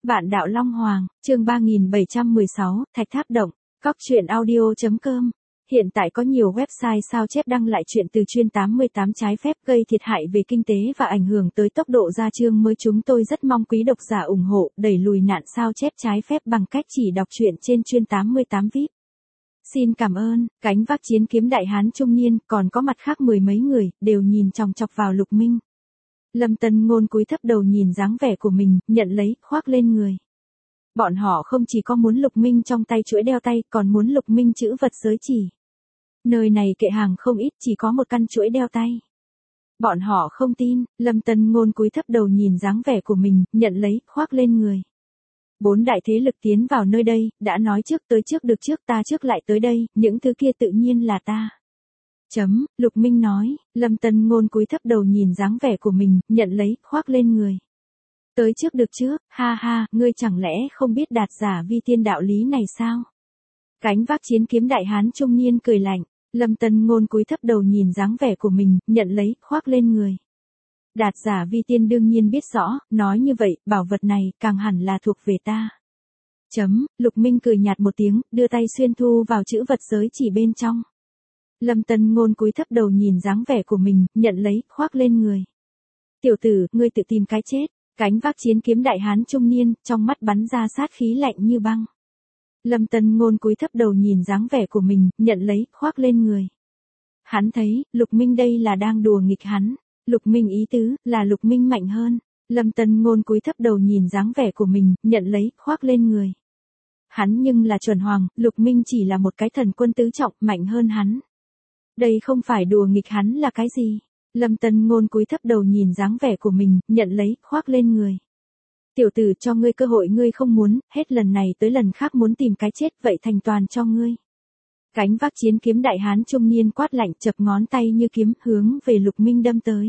Vạn Đạo Long Hoàng, chương 3716, Thạch Tháp Động, Cóc truyện audio.com. Hiện tại có nhiều website sao chép đăng lại chuyện từ chuyên 88 trái phép gây thiệt hại về kinh tế và ảnh hưởng tới tốc độ ra chương mới. Chúng tôi rất mong quý độc giả ủng hộ, đẩy lùi nạn sao chép trái phép bằng cách chỉ đọc truyện trên chuyên 88 VIP. Xin cảm ơn. Cánh vác chiến kiếm đại hán trung niên, còn có mặt khác mười mấy người, đều nhìn chòng chọc vào Lục Minh. Lâm Tân Ngôn cúi thấp đầu nhìn dáng vẻ của mình, nhận lấy, khoác lên người. Bọn họ không chỉ có muốn Lục Minh trong tay chuỗi đeo tay, còn muốn Lục Minh chữ vật giới chỉ. Nơi này kệ hàng không ít, chỉ có một căn chuỗi đeo tay. Bọn họ không tin. Lâm Tân Ngôn cúi thấp đầu nhìn dáng vẻ của mình, nhận lấy, khoác lên người. 4 đại thế lực tiến vào nơi đây, đã nói trước tới trước được trước, ta trước lại tới đây, những thứ kia tự nhiên là ta. Lục Minh nói. Lâm Tân Ngôn cúi thấp đầu nhìn dáng vẻ của mình, nhận lấy, khoác lên người. Tới trước được trước, ha ha, ngươi chẳng lẽ không biết đạt giả vi tiên đạo lý này sao? Cánh vác chiến kiếm đại hán trung niên cười lạnh. Lâm Tân Ngôn cúi thấp đầu nhìn dáng vẻ của mình, nhận lấy, khoác lên người. Đạt giả vi tiên đương nhiên biết rõ, nói như vậy, bảo vật này, càng hẳn là thuộc về ta. Lục Minh cười nhạt một tiếng, đưa tay xuyên thu vào chữ vật giới chỉ bên trong. Lâm Tân Ngôn cúi thấp đầu nhìn dáng vẻ của mình, nhận lấy, khoác lên người. Tiểu tử, ngươi tự tìm cái chết. Cánh vác chiến kiếm đại hán trung niên, trong mắt bắn ra sát khí lạnh như băng. Lâm Tân Ngôn cúi thấp đầu nhìn dáng vẻ của mình, nhận lấy, khoác lên người. Hắn thấy, Lục Minh đây là đang đùa nghịch hắn. Lục Minh ý tứ, là Lục Minh mạnh hơn. Lâm Tân Ngôn cúi thấp đầu nhìn dáng vẻ của mình, nhận lấy, khoác lên người. Hắn nhưng là chuẩn hoàng, Lục Minh chỉ là một cái thần quân tứ trọng, mạnh hơn hắn. Đây không phải đùa nghịch hắn là cái gì? Lâm Tân Ngôn cúi thấp đầu nhìn dáng vẻ của mình, nhận lấy, khoác lên người. Tiểu tử, cho ngươi cơ hội ngươi không muốn, hết lần này tới lần khác muốn tìm cái chết, vậy thành toàn cho ngươi. Cánh vác chiến kiếm đại hán trung niên quát lạnh, chập ngón tay như kiếm, hướng về Lục Minh đâm tới.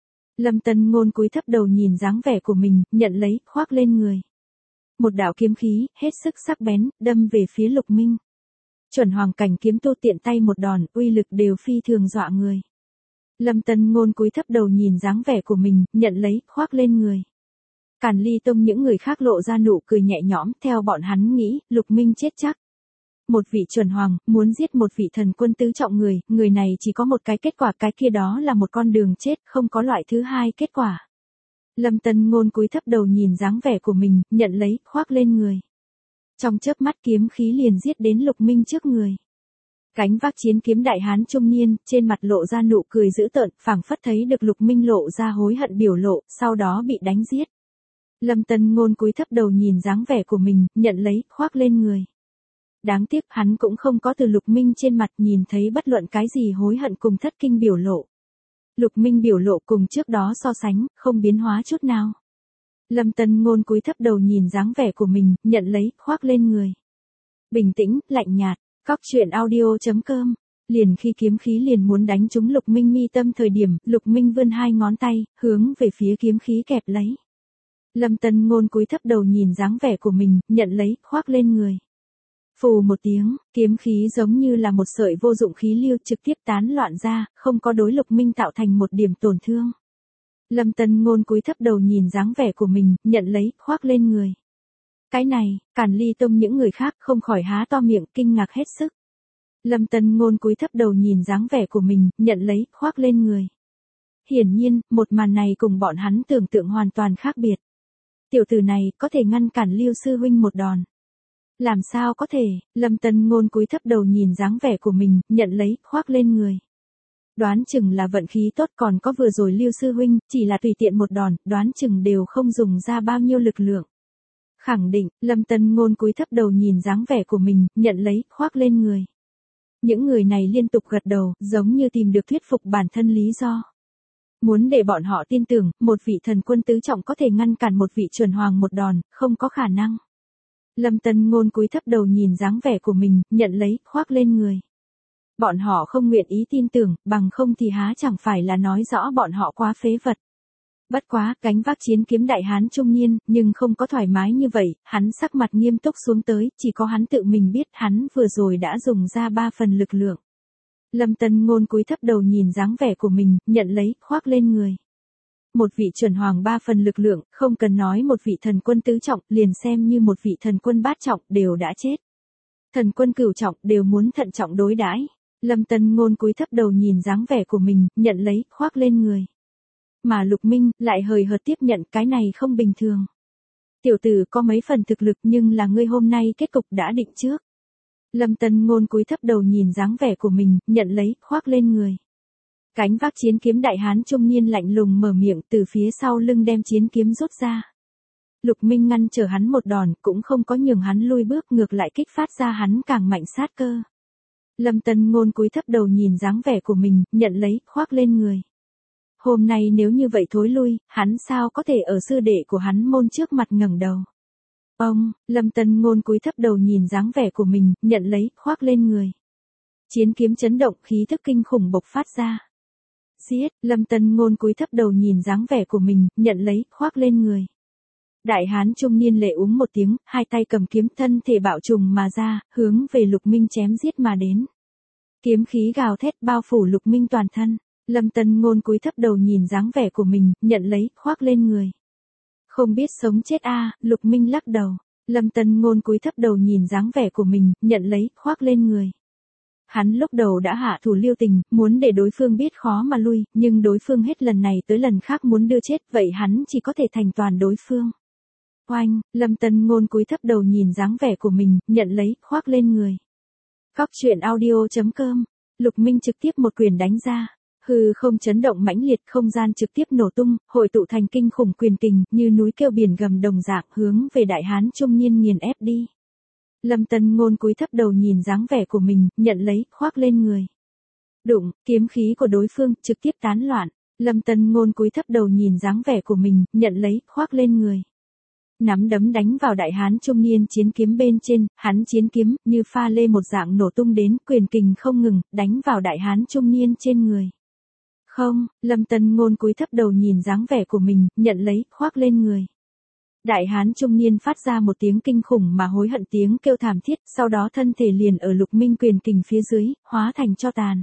Lâm Tân Ngôn cúi thấp đầu nhìn dáng vẻ của mình, nhận lấy, khoác lên người. Một đạo kiếm khí, hết sức sắc bén, đâm về phía Lục Minh. Chuẩn hoàng cảnh kiếm tu tiện tay một đòn, uy lực đều phi thường dọa người. Lâm Tân Ngôn cúi thấp đầu nhìn dáng vẻ của mình, nhận lấy, khoác lên người. Càn Ly Tông những người khác lộ ra nụ cười nhẹ nhõm, theo bọn hắn nghĩ, Lục Minh chết chắc. Một vị chuẩn hoàng, muốn giết một vị thần quân tứ trọng người này chỉ có một cái kết quả, cái kia đó là một con đường chết, không có loại thứ hai kết quả. Lâm Tân Ngôn cúi thấp đầu nhìn dáng vẻ của mình, nhận lấy, khoác lên người. Trong chớp mắt kiếm khí liền giết đến Lục Minh trước người. Cánh vác chiến kiếm đại hán trung niên, trên mặt lộ ra nụ cười dữ tợn, phảng phất thấy được Lục Minh lộ ra hối hận biểu lộ, sau đó bị đánh giết. Lâm Tân Ngôn cúi thấp đầu nhìn dáng vẻ của mình, nhận lấy, khoác lên người. Đáng tiếc, hắn cũng không có từ Lục Minh trên mặt nhìn thấy bất luận cái gì hối hận cùng thất kinh biểu lộ. Lục Minh biểu lộ cùng trước đó so sánh, không biến hóa chút nào. Lâm Tân Ngôn cúi thấp đầu nhìn dáng vẻ của mình, nhận lấy, khoác lên người. Bình tĩnh, lạnh nhạt. Cóc truyện audio.com. Liền khi kiếm khí liền muốn đánh trúng Lục Minh mi tâm thời điểm, Lục Minh vươn hai ngón tay, hướng về phía kiếm khí kẹp lấy. Lâm Tân Ngôn cúi thấp đầu nhìn dáng vẻ của mình, nhận lấy, khoác lên người. Phù một tiếng, kiếm khí giống như là một sợi vô dụng khí lưu trực tiếp tán loạn ra, không có đối Lục Minh tạo thành một điểm tổn thương. Lâm Tân Ngôn cúi thấp đầu nhìn dáng vẻ của mình, nhận lấy, khoác lên người. Cái này, Càn Ly Tông những người khác không khỏi há to miệng kinh ngạc hết sức. Lâm Tân Ngôn cúi thấp đầu nhìn dáng vẻ của mình, nhận lấy, khoác lên người. Hiển nhiên, một màn này cùng bọn hắn tưởng tượng hoàn toàn khác biệt. Tiểu tử này, có thể ngăn cản Lưu sư huynh một đòn. Làm sao có thể? Lâm Tân Ngôn cúi thấp đầu nhìn dáng vẻ của mình, nhận lấy, khoác lên người. Đoán chừng là vận khí tốt, còn có vừa rồi Lưu sư huynh, chỉ là tùy tiện một đòn, đoán chừng đều không dùng ra bao nhiêu lực lượng. Khẳng định, Lâm Tân Ngôn cúi thấp đầu nhìn dáng vẻ của mình, nhận lấy, khoác lên người. Những người này liên tục gật đầu, giống như tìm được thuyết phục bản thân lý do. Muốn để bọn họ tin tưởng, một vị thần quân tứ trọng có thể ngăn cản một vị chuẩn hoàng một đòn, không có khả năng. Lâm Tân Ngôn cúi thấp đầu nhìn dáng vẻ của mình, nhận lấy, khoác lên người. Bọn họ không nguyện ý tin tưởng, bằng không thì há chẳng phải là nói rõ bọn họ quá phế vật. Bất quá, cánh vác chiến kiếm đại hán trung niên, nhưng không có thoải mái như vậy, hắn sắc mặt nghiêm túc xuống tới, chỉ có hắn tự mình biết hắn vừa rồi đã dùng ra 3 phần lực lượng. Lâm Tân Ngôn cúi thấp đầu nhìn dáng vẻ của mình, nhận lấy, khoác lên người. Một vị chuẩn hoàng 3 phần lực lượng, không cần nói một vị thần quân tứ trọng, liền xem như một vị thần quân bát trọng, đều đã chết. Thần quân cửu trọng đều muốn thận trọng đối đãi. Lâm Tân Ngôn cúi thấp đầu nhìn dáng vẻ của mình, nhận lấy, khoác lên người. Mà Lục Minh, lại hời hợt tiếp nhận, cái này không bình thường. Tiểu tử có mấy phần thực lực nhưng là ngươi hôm nay kết cục đã định trước. Lâm Tân Ngôn cúi thấp đầu nhìn dáng vẻ của mình, nhận lấy, khoác lên người. Cánh vác chiến kiếm đại hán trung niên lạnh lùng mở miệng, từ phía sau lưng đem chiến kiếm rút ra. Lục Minh ngăn trở hắn một đòn, cũng không có nhường hắn lui bước, ngược lại kích phát ra hắn càng mạnh sát cơ. Lâm Tân Ngôn cúi thấp đầu nhìn dáng vẻ của mình, nhận lấy, khoác lên người. Hôm nay nếu như vậy thối lui, hắn sao có thể ở sư đệ của hắn môn trước mặt ngẩng đầu. Lâm Tân Ngôn cúi thấp đầu nhìn dáng vẻ của mình, nhận lấy, khoác lên người. Chiến kiếm chấn động, khí thức kinh khủng bộc phát ra. Giết, Lâm Tân Ngôn cúi thấp đầu nhìn dáng vẻ của mình, nhận lấy, khoác lên người. Đại hán trung niên lệ uống một tiếng, hai tay cầm kiếm, thân thể bạo trùng mà ra, hướng về Lục Minh chém giết mà đến. Kiếm khí gào thét bao phủ Lục Minh toàn thân. Lâm Tân Ngôn cúi thấp đầu nhìn dáng vẻ của mình, nhận lấy, khoác lên người. Không biết sống chết a, Lục Minh lắc đầu. Lâm Tân Ngôn cúi thấp đầu nhìn dáng vẻ của mình, nhận lấy, khoác lên người. Hắn lúc đầu đã hạ thủ lưu tình, muốn để đối phương biết khó mà lui, nhưng đối phương hết lần này tới lần khác muốn đưa chết, vậy hắn chỉ có thể thành toàn đối phương. Oanh, Lâm Tân Ngôn cúi thấp đầu nhìn dáng vẻ của mình, nhận lấy, khoác lên người. Cóc truyện audio.com, Lục Minh trực tiếp một quyền đánh ra. Hư không chấn động mãnh liệt, không gian trực tiếp nổ tung, hội tụ thành kinh khủng quyền kình, như núi kêu biển gầm đồng dạng, hướng về đại hán trung niên nghiền ép đi. Lâm Tân Ngôn cúi thấp đầu nhìn dáng vẻ của mình, nhận lấy, khoác lên người. Đụng, kiếm khí của đối phương trực tiếp tán loạn. Lâm Tân Ngôn cúi thấp đầu nhìn dáng vẻ của mình, nhận lấy, khoác lên người. Nắm đấm đánh vào đại hán trung niên chiến kiếm bên trên, hắn chiến kiếm như pha lê một dạng nổ tung đến, quyền kình không ngừng, đánh vào đại hán trung niên trên người. Không, Lâm Tân Ngôn cúi thấp đầu nhìn dáng vẻ của mình, nhận lấy, khoác lên người. Đại hán trung niên phát ra một tiếng kinh khủng mà hối hận tiếng kêu thảm thiết, sau đó thân thể liền ở Lục Minh quyền kình phía dưới, hóa thành tro tàn.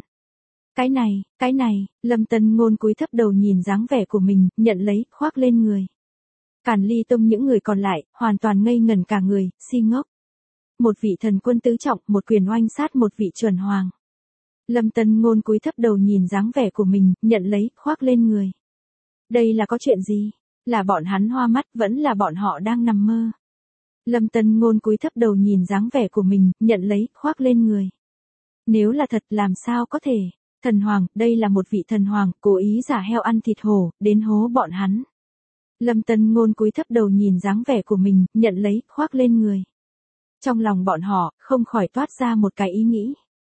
Cái này, Lâm Tân Ngôn cúi thấp đầu nhìn dáng vẻ của mình, nhận lấy, khoác lên người. Càn Ly Tông những người còn lại, hoàn toàn ngây ngẩn cả người, si ngốc. Một vị thần quân tứ trọng, một quyền oanh sát một vị chuẩn hoàng. Lâm Tân Ngôn cúi thấp đầu nhìn dáng vẻ của mình, nhận lấy, khoác lên người. Đây là có chuyện gì? Là bọn hắn hoa mắt, vẫn là bọn họ đang nằm mơ. Lâm Tân Ngôn cúi thấp đầu nhìn dáng vẻ của mình, nhận lấy, khoác lên người. Nếu là thật làm sao có thể? Thần hoàng, đây là một vị thần hoàng, cố ý giả heo ăn thịt hổ, đến hố bọn hắn. Lâm Tân Ngôn cúi thấp đầu nhìn dáng vẻ của mình, nhận lấy, khoác lên người. Trong lòng bọn họ, không khỏi toát ra một cái ý nghĩ.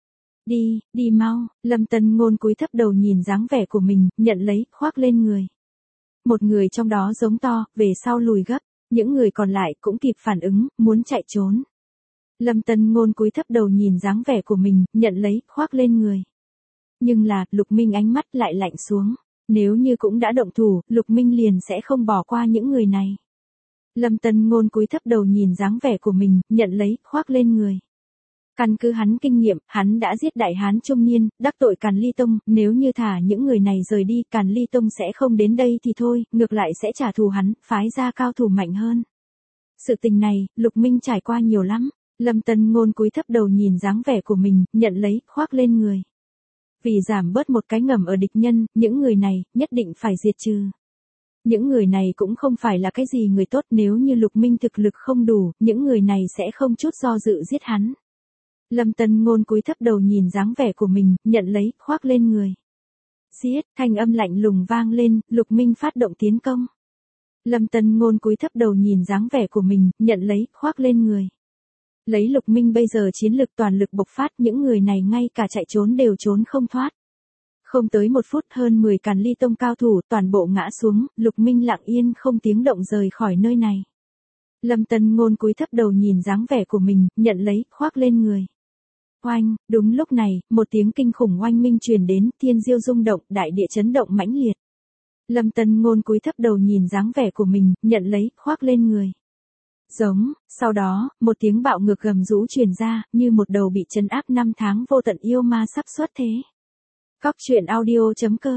Đi mau, Lâm Tân Ngôn cúi thấp đầu nhìn dáng vẻ của mình, nhận lấy, khoác lên người. Một người trong đó giống to, về sau lùi gấp, những người còn lại cũng kịp phản ứng, muốn chạy trốn. Lâm Tân Ngôn cúi thấp đầu nhìn dáng vẻ của mình, nhận lấy, khoác lên người. Nhưng là, Lục Minh ánh mắt lại lạnh xuống. Nếu như cũng đã động thủ, Lục Minh liền sẽ không bỏ qua những người này. Lâm Tân Ngôn cúi thấp đầu nhìn dáng vẻ của mình, nhận lấy, khoác lên người. Căn cứ hắn kinh nghiệm, hắn đã giết đại hán trung niên, đắc tội Càn Ly Tông, nếu như thả những người này rời đi, Càn Ly Tông sẽ không đến đây thì thôi, ngược lại sẽ trả thù hắn, phái ra cao thủ mạnh hơn. Sự tình này, Lục Minh trải qua nhiều lắm. Lâm Tân Ngôn cúi thấp đầu nhìn dáng vẻ của mình, nhận lấy, khoác lên người. Vì giảm bớt một cái ngầm ở địch nhân, những người này, nhất định phải diệt trừ. Những người này cũng không phải là cái gì người tốt, nếu như Lục Minh thực lực không đủ, những người này sẽ không chút do dự giết hắn. Lâm Tân Ngôn cúi thấp đầu nhìn dáng vẻ của mình, nhận lấy, khoác lên người. Giết, thanh âm lạnh lùng vang lên, Lục Minh phát động tiến công. Lâm Tân Ngôn cúi thấp đầu nhìn dáng vẻ của mình, nhận lấy, khoác lên người. Lấy Lục Minh bây giờ chiến lực toàn lực bộc phát, những người này ngay cả chạy trốn đều trốn không thoát. Không tới một phút, hơn 10 Càn Ly Tông cao thủ toàn bộ ngã xuống, Lục Minh lặng yên không tiếng động rời khỏi nơi này. Lâm Tân Ngôn cúi thấp đầu nhìn dáng vẻ của mình, nhận lấy, khoác lên người. Oanh, đúng lúc này, một tiếng kinh khủng oanh minh truyền đến, thiên diêu rung động, đại địa chấn động mãnh liệt. Lâm Tân Ngôn cúi thấp đầu nhìn dáng vẻ của mình, nhận lấy, khoác lên người. Giống, sau đó, một tiếng bạo ngược gầm rú truyền ra, như một đầu bị trấn áp 5 tháng vô tận yêu ma sắp xuất thế. Cóc truyện audio.com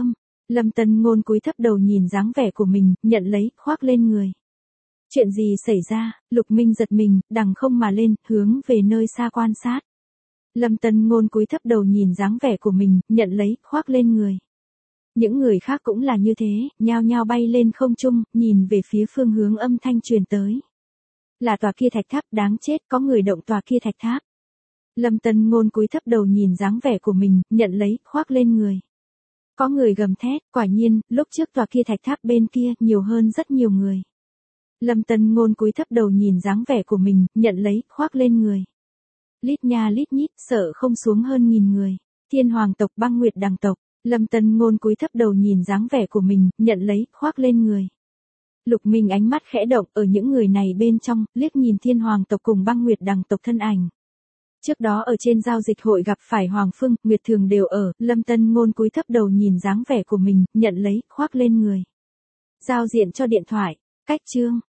Lâm Tân Ngôn cúi thấp đầu nhìn dáng vẻ của mình, nhận lấy, khoác lên người. Chuyện gì xảy ra? Lục Minh giật mình, đằng không mà lên, hướng về nơi xa quan sát. Lâm Tân Ngôn cúi thấp đầu nhìn dáng vẻ của mình, nhận lấy, khoác lên người. Những người khác cũng là như thế, nhao nhao bay lên không trung, nhìn về phía phương hướng âm thanh truyền tới. Là tòa kia thạch tháp, đáng chết, có người động tòa kia thạch tháp. Lâm Tân Ngôn cúi thấp đầu nhìn dáng vẻ của mình, nhận lấy, khoác lên người. Có người gầm thét, quả nhiên, lúc trước tòa kia thạch tháp bên kia, nhiều hơn rất nhiều người. Lâm Tân Ngôn cúi thấp đầu nhìn dáng vẻ của mình, nhận lấy, khoác lên người. Lít nha lít nhít, sợ không xuống hơn 1000 người. Thiên Hoàng tộc, Băng Nguyệt Đằng tộc. Lâm Tân Ngôn cúi thấp đầu nhìn dáng vẻ của mình, nhận lấy, khoác lên người. Lục Minh ánh mắt khẽ động, ở những người này bên trong, liếc nhìn Thiên Hoàng tộc cùng Băng Nguyệt Đằng tộc thân ảnh. Trước đó ở trên giao dịch hội gặp phải Hoàng Phương, Nguyệt Thường đều ở, Lâm Tân Ngôn cúi thấp đầu nhìn dáng vẻ của mình, nhận lấy, khoác lên người. Giao diện cho điện thoại, cách chương.